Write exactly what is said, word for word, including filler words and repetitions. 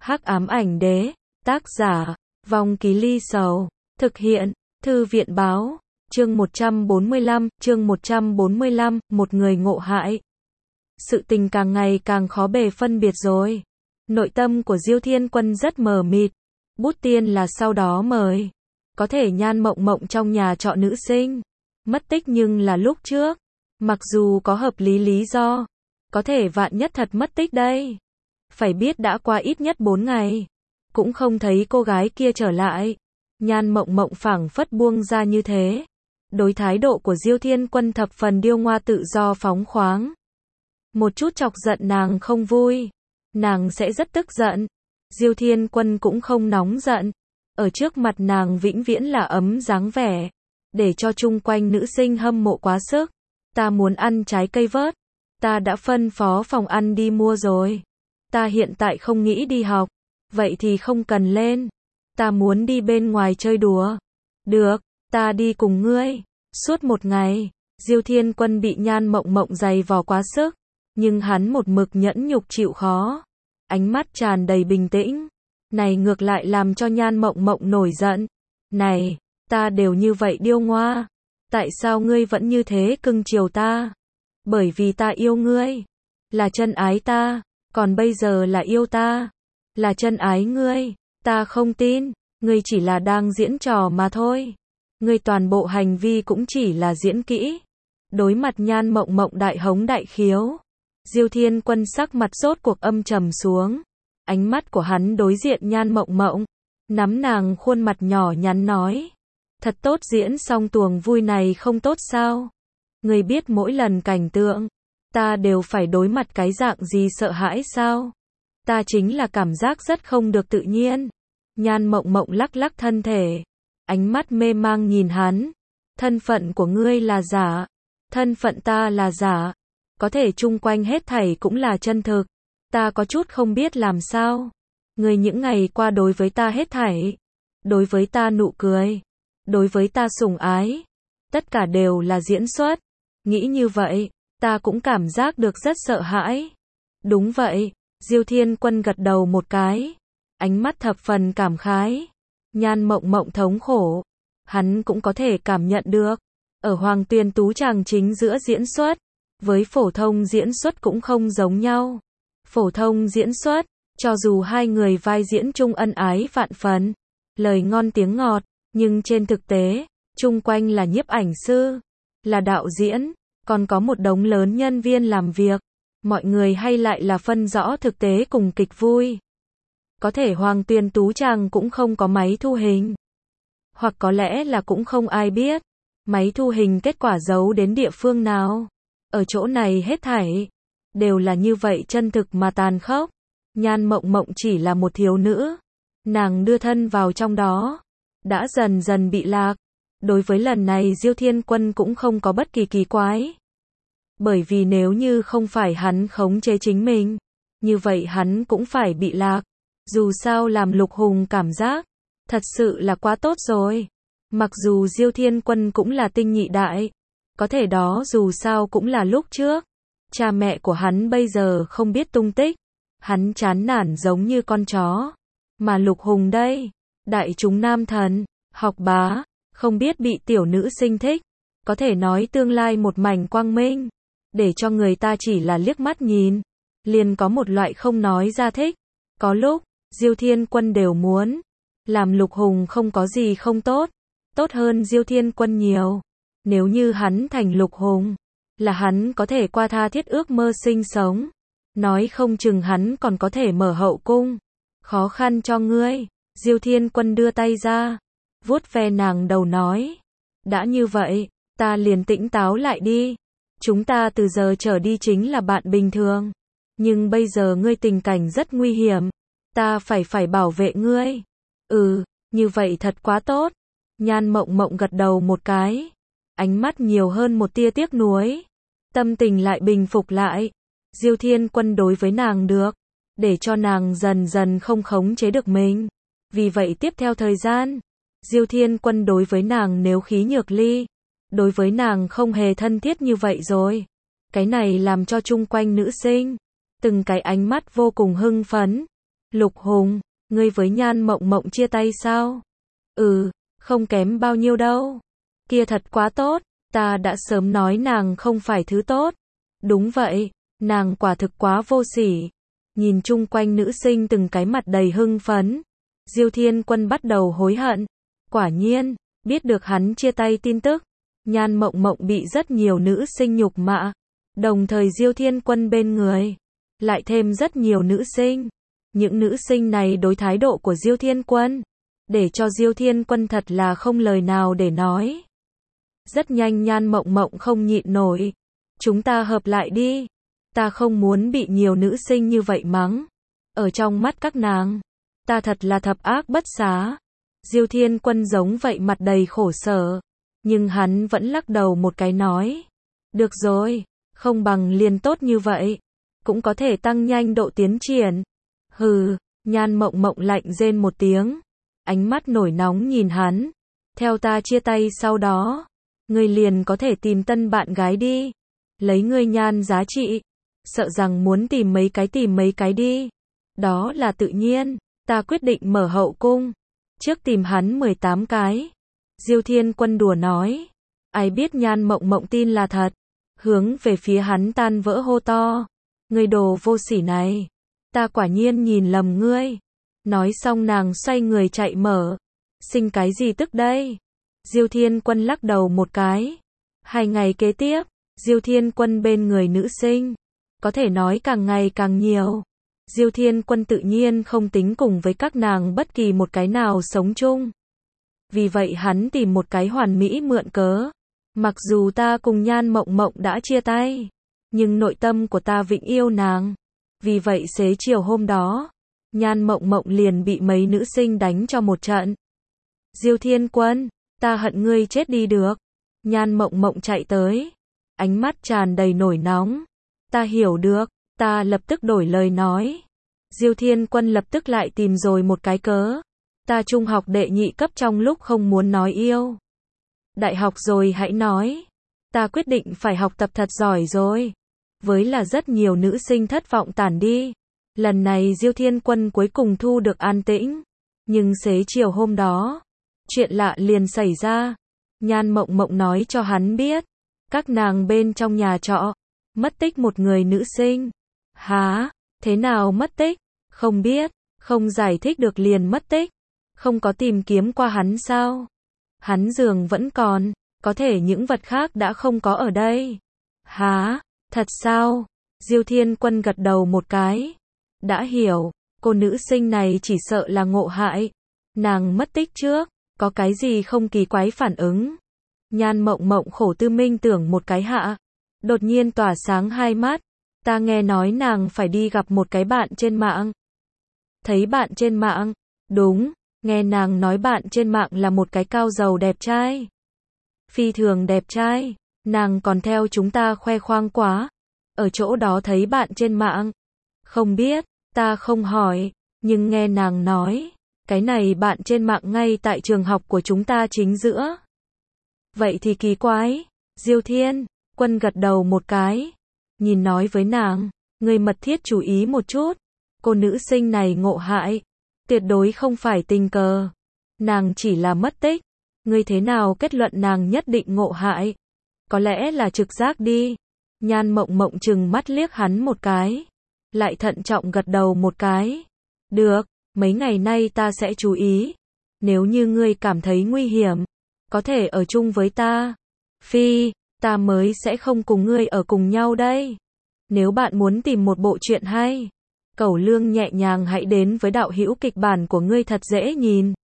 Hắc ám ảnh đế, tác giả, Vong Ký Ly Sầu, thực hiện, Thư viện báo, chương một trăm bốn mươi lăm, chương một trăm bốn mươi lăm, một người ngộ hại. Sự tình càng ngày càng khó bề phân biệt rồi. Nội tâm của Diêu Thiên Quân rất mờ mịt. Bút tiên là sau đó mời. Có thể Nhan Mộng Mộng trong nhà trọ nữ sinh. Mất tích nhưng là lúc trước. Mặc dù có hợp lý lý do. Có thể vạn nhất thật mất tích đây. Phải biết đã qua ít nhất bốn ngày. Cũng không thấy cô gái kia trở lại. Nhan Mộng Mộng phảng phất buông ra như thế. Đối thái độ của Diêu Thiên Quân thập phần điêu ngoa tự do phóng khoáng. Một chút chọc giận nàng không vui. Nàng sẽ rất tức giận. Diêu Thiên Quân cũng không nóng giận. Ở trước mặt nàng vĩnh viễn là ấm dáng vẻ. Để cho chung quanh nữ sinh hâm mộ quá sức. Ta muốn ăn trái cây vớt. Ta đã phân phó phòng ăn đi mua rồi. Ta hiện tại không nghĩ đi học. Vậy thì không cần lên. Ta muốn đi bên ngoài chơi đùa. Được, ta đi cùng ngươi. Suốt một ngày, Diêu Thiên Quân bị Nhan Mộng Mộng giày vò quá sức. Nhưng hắn một mực nhẫn nhục chịu khó. Ánh mắt tràn đầy bình tĩnh. Này ngược lại làm cho Nhan Mộng Mộng nổi giận. Này, ta đều như vậy điêu ngoa. Tại sao ngươi vẫn như thế cưng chiều ta? Bởi vì ta yêu ngươi. Là chân ái ta. Còn bây giờ là yêu ta. Là chân ái ngươi. Ta không tin. Ngươi chỉ là đang diễn trò mà thôi. Ngươi toàn bộ hành vi cũng chỉ là diễn kỹ. Đối mặt Nhan Mộng Mộng đại hống đại khiếu. Diêu Thiên Quân sắc mặt rốt cuộc âm trầm xuống. Ánh mắt của hắn đối diện Nhan Mộng Mộng. Nắm nàng khuôn mặt nhỏ nhắn nói. Thật tốt, diễn xong tuồng vui này không tốt sao? Ngươi biết mỗi lần cảnh tượng. Ta đều phải đối mặt cái dạng gì sợ hãi sao? Ta chính là cảm giác rất không được tự nhiên. Nhan Mộng Mộng lắc lắc thân thể. Ánh mắt mê mang nhìn hắn. Thân phận của ngươi là giả. Thân phận ta là giả. Có thể chung quanh hết thảy cũng là chân thực. Ta có chút không biết làm sao. Ngươi những ngày qua đối với ta hết thảy. Đối với ta nụ cười. Đối với ta sủng ái. Tất cả đều là diễn xuất. Nghĩ như vậy, ta cũng cảm giác được rất sợ hãi. Đúng vậy. Diêu Thiên Quân gật đầu một cái. Ánh mắt thập phần cảm khái. Nhan Mộng Mộng thống khổ. Hắn cũng có thể cảm nhận được. Ở Hoàng Tuyền Tú chàng chính giữa diễn xuất. Với phổ thông diễn xuất cũng không giống nhau. Phổ thông diễn xuất, cho dù hai người vai diễn chung ân ái vạn phần. Lời ngon tiếng ngọt. Nhưng trên thực tế, chung quanh là nhiếp ảnh sư. Là đạo diễn. Còn có một đống lớn nhân viên làm việc. Mọi người hay lại là phân rõ thực tế cùng kịch vui. Có thể Hoàng Tuyền Tú chàng cũng không có máy thu hình. Hoặc có lẽ là cũng không ai biết. Máy thu hình kết quả giấu đến địa phương nào. Ở chỗ này hết thảy. Đều là như vậy chân thực mà tàn khốc. Nhan Mộng Mộng chỉ là một thiếu nữ. Nàng đưa thân vào trong đó. Đã dần dần bị lạc. Đối với lần này Diêu Thiên Quân cũng không có bất kỳ kỳ quái. Bởi vì nếu như không phải hắn khống chế chính mình, như vậy hắn cũng phải bị lạc. Dù sao làm Lục Hùng cảm giác, thật sự là quá tốt rồi. Mặc dù Diêu Thiên Quân cũng là tinh nhị đại, có thể đó dù sao cũng là lúc trước. Cha mẹ của hắn bây giờ không biết tung tích. Hắn chán nản giống như con chó. Mà Lục Hùng đây, đại chúng nam thần, học bá, không biết bị tiểu nữ sinh thích. Có thể nói tương lai một mảnh quang minh. Để cho người ta chỉ là liếc mắt nhìn. Liền có một loại không nói ra thích. Có lúc, Diêu Thiên Quân đều muốn. Làm Lục Hùng không có gì không tốt. Tốt hơn Diêu Thiên Quân nhiều. Nếu như hắn thành Lục Hùng. Là hắn có thể qua tha thiết ước mơ sinh sống. Nói không chừng hắn còn có thể mở hậu cung. Khó khăn cho ngươi. Diêu Thiên Quân đưa tay ra. Vuốt ve nàng đầu nói. Đã như vậy, ta liền tĩnh táo lại đi. Chúng ta từ giờ trở đi chính là bạn bình thường. Nhưng bây giờ ngươi tình cảnh rất nguy hiểm. Ta phải phải bảo vệ ngươi. Ừ, như vậy thật quá tốt. Nhan Mộng Mộng gật đầu một cái. Ánh mắt nhiều hơn một tia tiếc nuối. Tâm tình lại bình phục lại. Diêu Thiên Quân đối với nàng được. Để cho nàng dần dần không khống chế được mình. Vì vậy tiếp theo thời gian, Diêu Thiên Quân đối với nàng nếu khí nhược ly. Đối với nàng không hề thân thiết như vậy rồi. Cái này làm cho chung quanh nữ sinh. Từng cái ánh mắt vô cùng hưng phấn. Lục Hùng, ngươi với Nhan Mộng Mộng chia tay sao? Ừ, không kém bao nhiêu đâu. Kia thật quá tốt, ta đã sớm nói nàng không phải thứ tốt. Đúng vậy, nàng quả thực quá vô sỉ. Nhìn chung quanh nữ sinh từng cái mặt đầy hưng phấn, Diêu Thiên Quân bắt đầu hối hận. Quả nhiên, biết được hắn chia tay tin tức, Nhan Mộng Mộng bị rất nhiều nữ sinh nhục mạ. Đồng thời Diêu Thiên Quân bên người, lại thêm rất nhiều nữ sinh. Những nữ sinh này đối thái độ của Diêu Thiên Quân, để cho Diêu Thiên Quân thật là không lời nào để nói. Rất nhanh Nhan Mộng Mộng không nhịn nổi. Chúng ta hợp lại đi. Ta không muốn bị nhiều nữ sinh như vậy mắng. Ở trong mắt các nàng, ta thật là thập ác bất xá. Diêu Thiên Quân giống vậy mặt đầy khổ sở. Nhưng hắn vẫn lắc đầu một cái nói. Được rồi, không bằng liền tốt như vậy. Cũng có thể tăng nhanh độ tiến triển. Hừ, Nhan Mộng Mộng lạnh rên một tiếng. Ánh mắt nổi nóng nhìn hắn. Theo ta chia tay sau đó, ngươi liền có thể tìm tân bạn gái đi. Lấy ngươi Nhan giá trị, sợ rằng muốn tìm mấy cái tìm mấy cái đi. Đó là tự nhiên, ta quyết định mở hậu cung. Trước tìm hắn mười tám cái. Diêu Thiên Quân đùa nói. Ai biết Nhan Mộng Mộng tin là thật. Hướng về phía hắn tan vỡ hô to. Ngươi đồ vô sỉ này. Ta quả nhiên nhìn lầm ngươi. Nói xong nàng xoay người chạy mở. Sinh cái gì tức đây? Diêu Thiên Quân lắc đầu một cái. Hai ngày kế tiếp, Diêu Thiên Quân bên người nữ sinh, có thể nói càng ngày càng nhiều. Diêu Thiên Quân tự nhiên không tính cùng với các nàng bất kỳ một cái nào sống chung. Vì vậy hắn tìm một cái hoàn mỹ mượn cớ. Mặc dù ta cùng Nhan Mộng Mộng đã chia tay, nhưng nội tâm của ta vĩnh yêu nàng. Vì vậy xế chiều hôm đó, Nhan Mộng Mộng liền bị mấy nữ sinh đánh cho một trận. Diêu Thiên Quân, ta hận ngươi chết đi được. Nhan Mộng Mộng chạy tới, ánh mắt tràn đầy nổi nóng. Ta hiểu được, ta lập tức đổi lời nói. Diêu Thiên Quân lập tức lại tìm rồi một cái cớ. Ta trung học đệ nhị cấp trong lúc không muốn nói yêu. Đại học rồi hãy nói. Ta quyết định phải học tập thật giỏi rồi. Với là rất nhiều nữ sinh thất vọng tản đi. Lần này Diêu Thiên Quân cuối cùng thu được an tĩnh. Nhưng xế chiều hôm đó, chuyện lạ liền xảy ra. Nhan Mộng Mộng nói cho hắn biết, các nàng bên trong nhà trọ, mất tích một người nữ sinh. Hả? Thế nào mất tích? Không biết, không giải thích được liền mất tích. Không có tìm kiếm qua hắn sao? Hắn giường vẫn còn, có thể những vật khác đã không có ở đây. Hả? Thật sao? Diêu Thiên Quân gật đầu một cái. Đã hiểu, cô nữ sinh này chỉ sợ là ngộ hại. Nàng mất tích trước, có cái gì không kỳ quái phản ứng. Nhan Mộng Mộng khổ tư minh tưởng một cái hạ. Đột nhiên tỏa sáng hai mắt. Ta nghe nói nàng phải đi gặp một cái bạn trên mạng. Thấy bạn trên mạng? Đúng, nghe nàng nói bạn trên mạng là một cái cao giàu đẹp trai. Phi thường đẹp trai, nàng còn theo chúng ta khoe khoang quá. Ở chỗ đó thấy bạn trên mạng. Không biết, ta không hỏi, nhưng nghe nàng nói, cái này bạn trên mạng ngay tại trường học của chúng ta chính giữa. Vậy thì kỳ quái. Diêu Thiên Quân gật đầu một cái, nhìn nói với nàng, ngươi mật thiết chú ý một chút. Cô nữ sinh này ngộ hại, tuyệt đối không phải tình cờ. Nàng chỉ là mất tích. Ngươi thế nào kết luận nàng nhất định ngộ hại? Có lẽ là trực giác đi. Nhan Mộng Mộng trừng mắt liếc hắn một cái, lại thận trọng gật đầu một cái. Được, mấy ngày nay ta sẽ chú ý. Nếu như ngươi cảm thấy nguy hiểm, có thể ở chung với ta. Phi, ta mới sẽ không cùng ngươi ở cùng nhau đây. Nếu bạn muốn tìm một bộ truyện hay, cẩu lương nhẹ nhàng hãy đến với đạo hữu kịch bản của ngươi thật dễ nhìn.